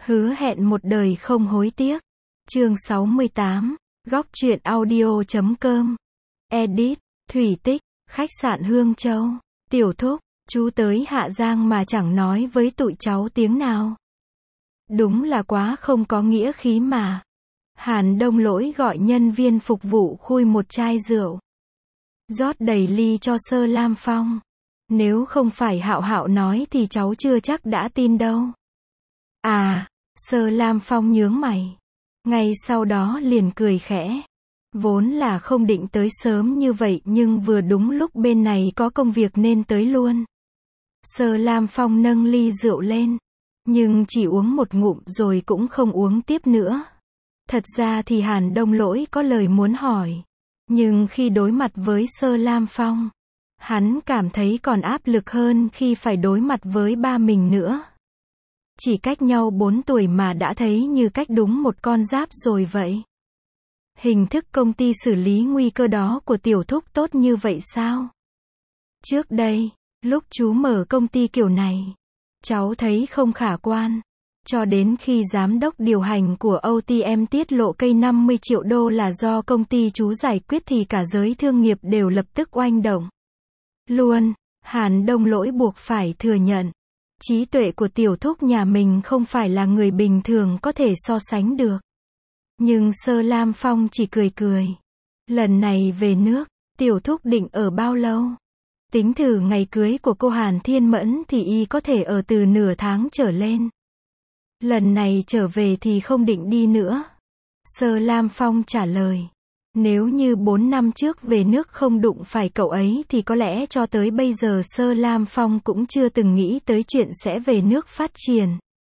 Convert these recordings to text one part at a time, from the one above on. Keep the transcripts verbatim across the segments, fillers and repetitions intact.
Hứa hẹn một đời không hối tiếc. Chương sáu mươi tám, góc truyện audio chấm com. Edit, Thủy Tích, khách sạn Hương Châu. Tiểu Thúc, chú tới Hạ Giang mà chẳng nói với tụi cháu tiếng nào. Đúng là quá không có nghĩa khí mà. Hàn Đông Lỗi gọi nhân viên phục vụ khui một chai rượu. Rót đầy ly cho Sơ Lam Phong. Nếu không phải Hạo Hạo nói thì cháu chưa chắc đã tin đâu. À, Sơ Lam Phong nhướng mày. Ngay sau đó liền cười khẽ. Vốn là không định tới sớm như vậy nhưng vừa đúng lúc bên này có công việc nên tới luôn. Sơ Lam Phong nâng ly rượu lên. Nhưng chỉ uống một ngụm rồi cũng không uống tiếp nữa. Thật ra thì Hàn Đông Lỗi có lời muốn hỏi. Nhưng khi đối mặt với Sơ Lam Phong, hắn cảm thấy còn áp lực hơn khi phải đối mặt với ba mình nữa. Chỉ cách nhau bốn tuổi mà đã thấy như cách đúng một con giáp rồi vậy. Hình thức công ty xử lý nguy cơ đó của Tiểu Thúc tốt như vậy sao? Trước đây, lúc chú mở công ty kiểu này, cháu thấy không khả quan. Cho đến khi giám đốc điều hành của o tê em tiết lộ cây năm mươi triệu đô là do công ty chú giải quyết thì cả giới thương nghiệp đều lập tức oanh động. Luôn, Hàn Đông Lỗi buộc phải thừa nhận. Trí tuệ của Tiểu Thúc nhà mình không phải là người bình thường có thể so sánh được. Nhưng Sơ Lam Phong chỉ cười cười. Lần này về nước, Tiểu Thúc định ở bao lâu? Tính thử ngày cưới của cô Hàn Thiên Mẫn thì y có thể ở từ nửa tháng trở lên. Lần này trở về thì không định đi nữa. Sơ Lam Phong trả lời. Nếu như bốn năm trước về nước không đụng phải cậu ấy thì có lẽ cho tới bây giờ Sơ Lam Phong cũng chưa từng nghĩ tới chuyện sẽ về nước phát triển.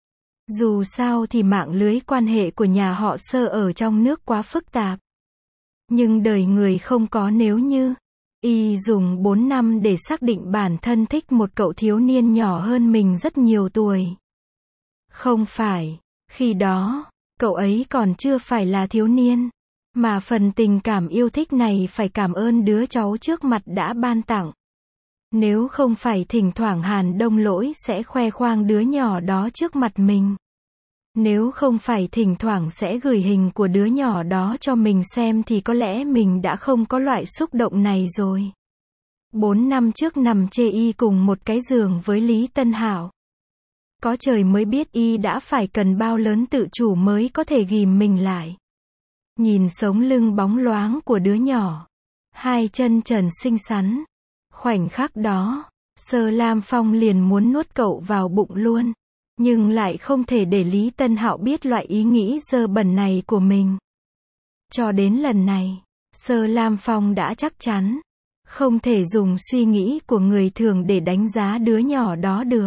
Dù sao thì mạng lưới quan hệ của nhà họ Sơ ở trong nước quá phức tạp. Nhưng đời người không có nếu như. Y dùng bốn năm để xác định bản thân thích một cậu thiếu niên nhỏ hơn mình rất nhiều tuổi. Không phải, khi đó, cậu ấy còn chưa phải là thiếu niên. Mà phần tình cảm yêu thích này phải cảm ơn đứa cháu trước mặt đã ban tặng. Nếu không phải thỉnh thoảng Hàn Đông Lỗi sẽ khoe khoang đứa nhỏ đó trước mặt mình. Nếu không phải thỉnh thoảng sẽ gửi hình của đứa nhỏ đó cho mình xem thì có lẽ mình đã không có loại xúc động này rồi. Bốn năm trước nằm chê y cùng một cái giường với Lý Tân Hạo. Có trời mới biết y đã phải cần bao lớn tự chủ mới có thể ghìm mình lại. Nhìn sống lưng bóng loáng của đứa nhỏ. Hai chân trần xinh xắn. Khoảnh khắc đó, Sơ Lam Phong liền muốn nuốt cậu vào bụng luôn. Nhưng lại không thể để Lý Tân Hạo biết loại ý nghĩ dơ bẩn này của mình. Cho đến lần này, Sơ Lam Phong đã chắc chắn. Không thể dùng suy nghĩ của người thường để đánh giá đứa nhỏ đó được.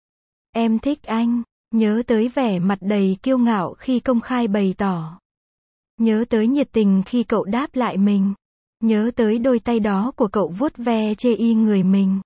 Em thích anh. Nhớ tới vẻ mặt đầy kiêu ngạo khi công khai bày tỏ. Nhớ tới nhiệt tình khi cậu đáp lại mình. Nhớ tới đôi tay đó của cậu vuốt ve chê y người mình.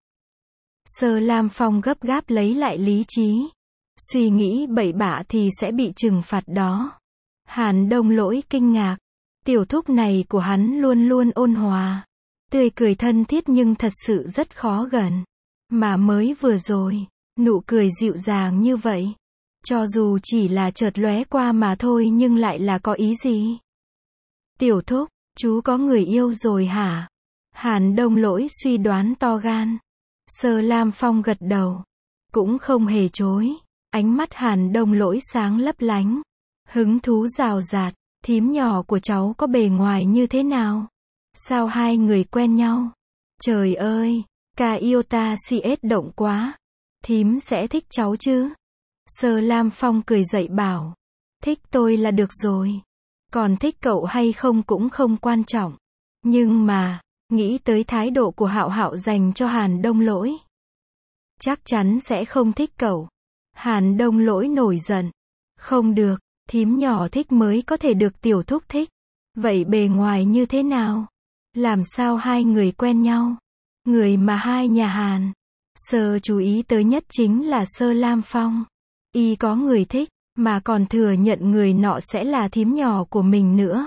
Sơ Lam Phong gấp gáp lấy lại lý trí. Suy nghĩ bậy bạ thì sẽ bị trừng phạt đó. Hàn Đông Lỗi kinh ngạc. Tiểu Thúc này của hắn luôn luôn ôn hòa. Tươi cười thân thiết nhưng thật sự rất khó gần. Mà mới vừa rồi, nụ cười dịu dàng như vậy. Cho dù chỉ là chợt lóe qua mà thôi nhưng lại là có ý gì? Tiểu Thúc, chú có người yêu rồi hả? Hàn Đông Lỗi suy đoán to gan. Sơ Lam Phong gật đầu. Cũng không hề chối. Ánh mắt Hàn Đông Lỗi sáng lấp lánh. Hứng thú rào rạt. Thím nhỏ của cháu có bề ngoài như thế nào? Sao hai người quen nhau? Trời ơi, ca yêu ta si ết động quá. Thím sẽ thích cháu chứ? Sơ Lam Phong cười dậy bảo. Thích tôi là được rồi. Còn thích cậu hay không cũng không quan trọng. Nhưng mà, nghĩ tới thái độ của Hạo Hạo dành cho Hàn Đông Lỗi. Chắc chắn sẽ không thích cậu. Hàn Đông Lỗi nổi giận. Không được, thím nhỏ thích mới có thể được Tiểu Thúc thích. Vậy bề ngoài như thế nào? Làm sao hai người quen nhau? Người mà hai nhà Hàn Sơ chú ý tới nhất chính là Sơ Lam Phong. Y có người thích, mà còn thừa nhận người nọ sẽ là thím nhỏ của mình nữa.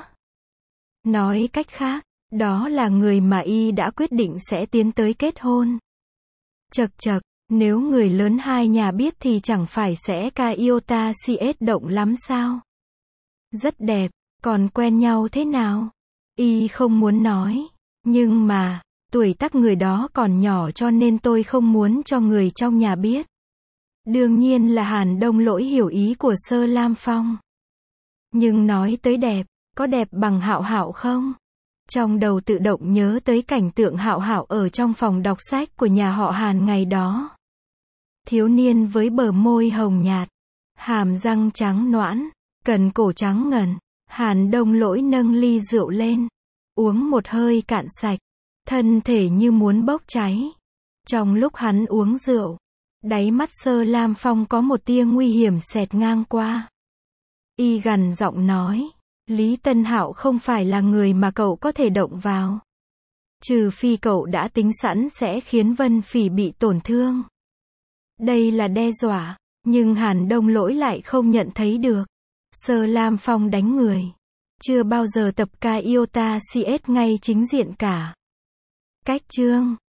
Nói cách khác, đó là người mà y đã quyết định sẽ tiến tới kết hôn. Chật chật, Nếu người lớn hai nhà biết thì chẳng phải sẽ ca iota cs động lắm sao? Rất đẹp, còn quen nhau thế nào? Y không muốn nói. Nhưng mà, tuổi tác người đó còn nhỏ cho nên tôi không muốn cho người trong nhà biết. Đương nhiên là Hàn Đông Lỗi hiểu ý của Sơ Lam Phong. Nhưng nói tới đẹp, có đẹp bằng Hạo Hạo không? Trong đầu tự động nhớ tới cảnh tượng Hạo Hạo ở trong phòng đọc sách của nhà họ Hàn ngày đó. Thiếu niên với bờ môi hồng nhạt, hàm răng trắng nõn, cần cổ trắng ngần. Hàn Đông Lỗi nâng ly rượu lên, uống một hơi cạn sạch, thân thể như muốn bốc cháy. Trong lúc hắn uống rượu, đáy mắt Sơ Lam Phong có một tia nguy hiểm xẹt ngang qua. Y gằn giọng nói, Lý Tân Hạo không phải là người mà cậu có thể động vào. Trừ phi cậu đã tính sẵn sẽ khiến Vân Phỉ bị tổn thương. Đây là đe dọa, nhưng Hàn Đông Lỗi lại không nhận thấy được. Sơ Lam Phong đánh người. Chưa bao giờ tập ca iota cs ngay chính diện cả. Cách chương